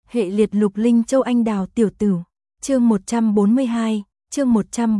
Hệ liệt lục linh châu anh đào tiểu tử. Chương 142, chương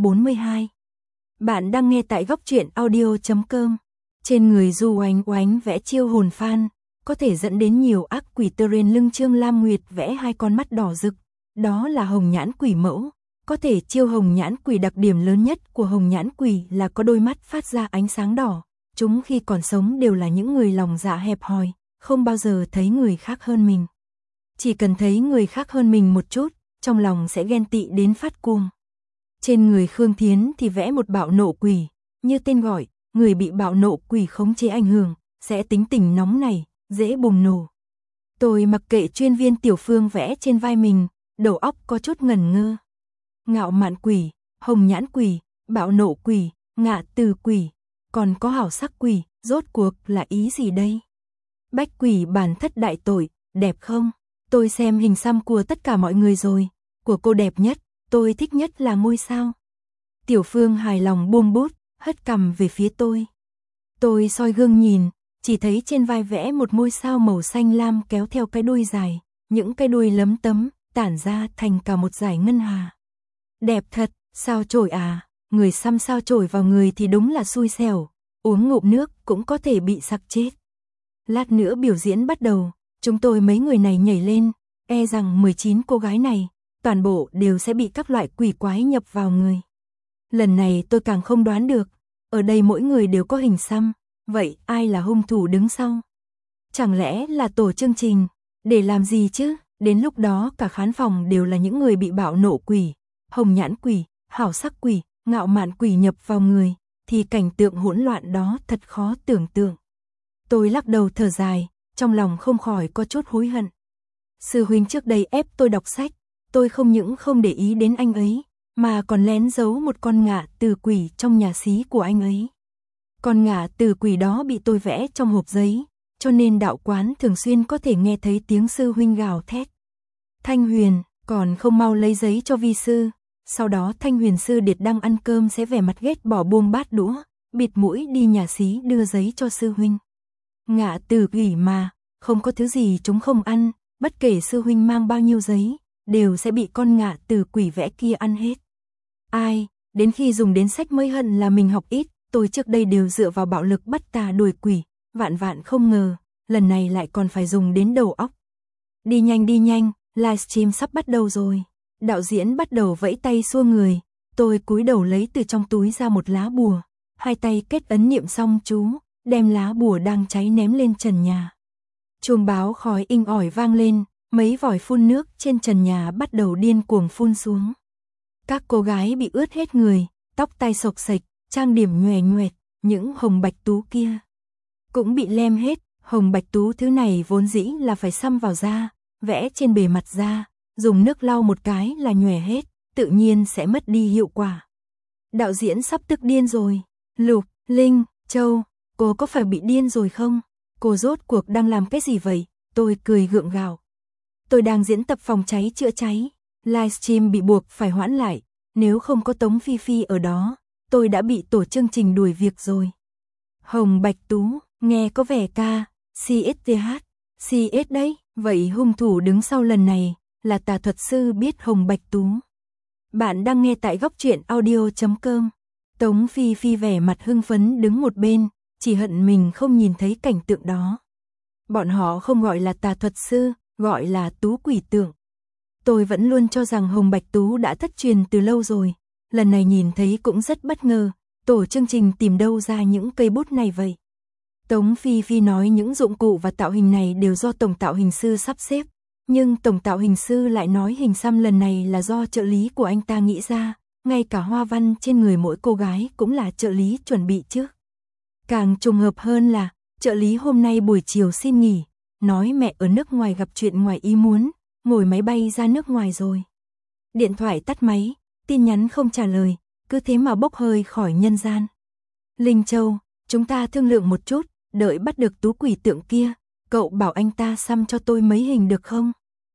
142. Bạn đang nghe tại góc truyện audio.com. Trên người Du Oánh Oánh vẽ chiêu hồn phan, có thể dẫn đến nhiều ác quỷ. Terrain lưng Trương Lam Nguyệt vẽ hai con mắt đỏ rực, đó là hồng nhãn quỷ mẫu. Có thể chiêu hồng nhãn quỷ, đặc điểm lớn nhất của hồng nhãn quỷ là có đôi mắt phát ra ánh sáng đỏ. Chúng khi còn sống đều là những người lòng dạ hẹp hòi, không bao giờ thấy người khác hơn mình. Chỉ cần thấy người khác hơn mình một chút, trong lòng sẽ ghen tị đến phát cuồng. Trên người Khương Thiến thì vẽ một bạo nộ quỷ, như tên gọi, người bị bạo nộ quỷ khống chế ảnh hưởng, sẽ tính tình nóng nảy, dễ bùng nổ. Tôi mặc kệ chuyên viên Tiểu Phương vẽ trên vai mình, đầu óc có chút ngẩn ngơ. Ngạo mạn quỷ, hồng nhãn quỷ, bạo nộ quỷ, ngạ từ quỷ, còn có hảo sắc quỷ, rốt cuộc là ý gì đây? Bách quỷ bản thất đại tội, đẹp không? Tôi xem hình xăm của tất cả mọi người rồi, của cô đẹp nhất, tôi thích nhất là ngôi sao. Tiểu Phương hài lòng buông bút, hất cằm về phía tôi. Tôi soi gương nhìn, chỉ thấy trên vai vẽ một ngôi sao màu xanh lam kéo theo cái đuôi dài, những cái đuôi lấm tấm, tản ra thành cả một dải ngân hà. Đẹp thật, sao chổi à, người xăm sao chổi vào người thì đúng là xui xẻo, uống ngụm nước cũng có thể bị sặc chết. Lát nữa biểu diễn bắt đầu, chúng tôi mấy người này nhảy lên, e rằng 19 cô gái này, toàn bộ đều sẽ bị các loại quỷ quái nhập vào người. Lần này tôi càng không đoán được, ở đây mỗi người đều có hình xăm, vậy ai là hung thủ đứng sau? Chẳng lẽ là tổ chương trình, để làm gì chứ? Đến lúc đó cả khán phòng đều là những người bị bạo nộ quỷ, hồng nhãn quỷ, hảo sắc quỷ, ngạo mạn quỷ nhập vào người, thì cảnh tượng hỗn loạn đó thật khó tưởng tượng. Tôi lắc đầu thở dài, trong lòng không khỏi có chút hối hận. Sư huynh trước đây ép tôi đọc sách, tôi không những không để ý đến anh ấy, mà còn lén giấu một con ngạ từ quỷ trong nhà xí của anh ấy. Con ngạ từ quỷ đó bị tôi vẽ trong hộp giấy, cho nên đạo quán thường xuyên có thể nghe thấy tiếng sư huynh gào thét. Thanh Huyền, còn không mau lấy giấy cho vi sư. Sau đó Thanh Huyền sư điệt đang ăn cơm sẽ vẻ mặt ghét bỏ buông bát đũa, bịt mũi đi nhà xí đưa giấy cho sư huynh. Ngạ từ quỷ mà, không có thứ gì chúng không ăn, bất kể sư huynh mang bao nhiêu giấy, đều sẽ bị con ngạ từ quỷ vẽ kia ăn hết. Ai, đến khi dùng đến sách mới hận là mình học ít, tôi trước đây đều dựa vào bạo lực bắt tà đuổi quỷ, vạn vạn không ngờ, lần này lại còn phải dùng đến đầu óc. Đi nhanh, livestream sắp bắt đầu rồi. Đạo diễn bắt đầu vẫy tay xua người, tôi cúi đầu lấy từ trong túi ra một lá bùa, hai tay kết ấn niệm xong chú, đem lá bùa đang cháy ném lên trần nhà. Chuông báo khói inh ỏi vang lên, mấy vòi phun nước trên trần nhà bắt đầu điên cuồng phun xuống. Các cô gái bị ướt hết người, tóc tai xộc xệch, trang điểm nhòe nhoẹt, những hồng bạch tú kia cũng bị lem hết. Hồng bạch tú thứ này vốn dĩ là phải xăm vào da, vẽ trên bề mặt da, dùng nước lau một cái là nhòe hết, tự nhiên sẽ mất đi hiệu quả. Đạo diễn sắp tức điên rồi. Lục, Linh, Châu, cô có phải bị điên rồi không? Cô rốt cuộc đang làm cái gì vậy? Tôi cười gượng gạo. Tôi đang diễn tập phòng cháy chữa cháy, livestream bị buộc phải hoãn lại, nếu không có Tống Phi Phi ở đó, tôi đã bị tổ chương trình đuổi việc rồi. Hồng Bạch Tú, nghe có vẻ ca, CSTH, CS đấy, vậy hung thủ đứng sau lần này là tà thuật sư biết Hồng Bạch Tú. Bạn đang nghe tại góc truyện audio.com. Tống Phi Phi vẻ mặt hưng phấn đứng một bên, chỉ hận mình không nhìn thấy cảnh tượng đó. Bọn họ không gọi là tà thuật sư, gọi là tú quỷ tượng. Tôi vẫn luôn cho rằng Hồng Bạch Tú đã thất truyền từ lâu rồi, lần này nhìn thấy cũng rất bất ngờ, tổ chương trình tìm đâu ra những cây bút này vậy? Tống Phi Phi nói những dụng cụ và tạo hình này đều do tổng tạo hình sư sắp xếp, nhưng tổng tạo hình sư lại nói hình xăm lần này là do trợ lý của anh ta nghĩ ra, ngay cả hoa văn trên người mỗi cô gái cũng là trợ lý chuẩn bị trước. Càng trùng hợp hơn là, trợ lý hôm nay buổi chiều xin nghỉ, nói mẹ ở nước ngoài gặp chuyện ngoài ý muốn, ngồi máy bay ra nước ngoài rồi. Điện thoại tắt máy, tin nhắn không trả lời, cứ thế mà bốc hơi khỏi nhân gian. Linh Châu, chúng ta thương lượng một chút, đợi bắt được tú quỷ tượng kia, cậu bảo anh ta xăm cho tôi mấy hình được không?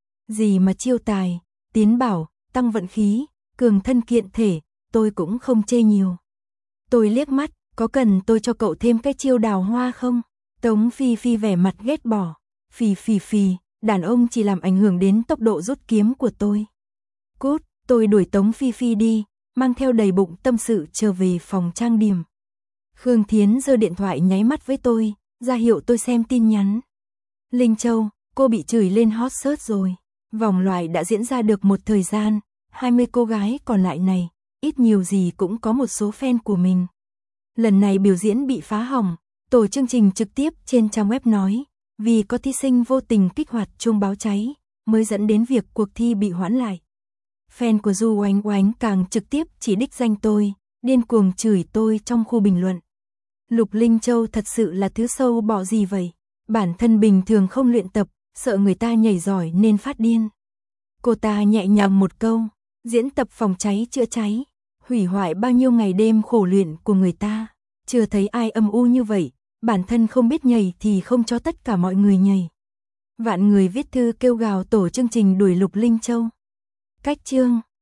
Gì mà chiêu tài, tiến bảo, tăng vận khí, cường thân kiện thể, tôi cũng không chê nhiều. Tôi liếc mắt, có cần tôi cho cậu thêm cái chiêu đào hoa không? Tống Phi Phi vẻ mặt ghét bỏ. Phì, đàn ông chỉ làm ảnh hưởng đến tốc độ rút kiếm của tôi. Cút, tôi đuổi Tống Phi Phi đi, mang theo đầy bụng tâm sự trở về phòng trang điểm. Khương Thiến giơ điện thoại nháy mắt với tôi, ra hiệu tôi xem tin nhắn. Linh Châu, cô bị chửi lên hot search rồi. Vòng loại đã diễn ra được một thời gian, 20 cô gái còn lại này, ít nhiều gì cũng có một số fan của mình. Lần này biểu diễn bị phá hỏng, tổ chương trình trực tiếp trên trang web nói, vì có thí sinh vô tình kích hoạt chuông báo cháy, mới dẫn đến việc cuộc thi bị hoãn lại. Fan của Du Oánh Oánh càng trực tiếp chỉ đích danh tôi, điên cuồng chửi tôi trong khu bình luận. Lục Linh Châu thật sự là thứ sâu bọ gì vậy? Bản thân bình thường không luyện tập, sợ người ta nhảy giỏi nên phát điên. Cô ta nhẹ nhàng một câu, diễn tập phòng cháy chữa cháy, hủy hoại bao nhiêu ngày đêm khổ luyện của người ta. Chưa thấy ai âm u như vậy, bản thân không biết nhảy thì không cho tất cả mọi người nhảy. Vạn người viết thư kêu gào tổ chương trình đuổi Lục Linh Châu. Cách chương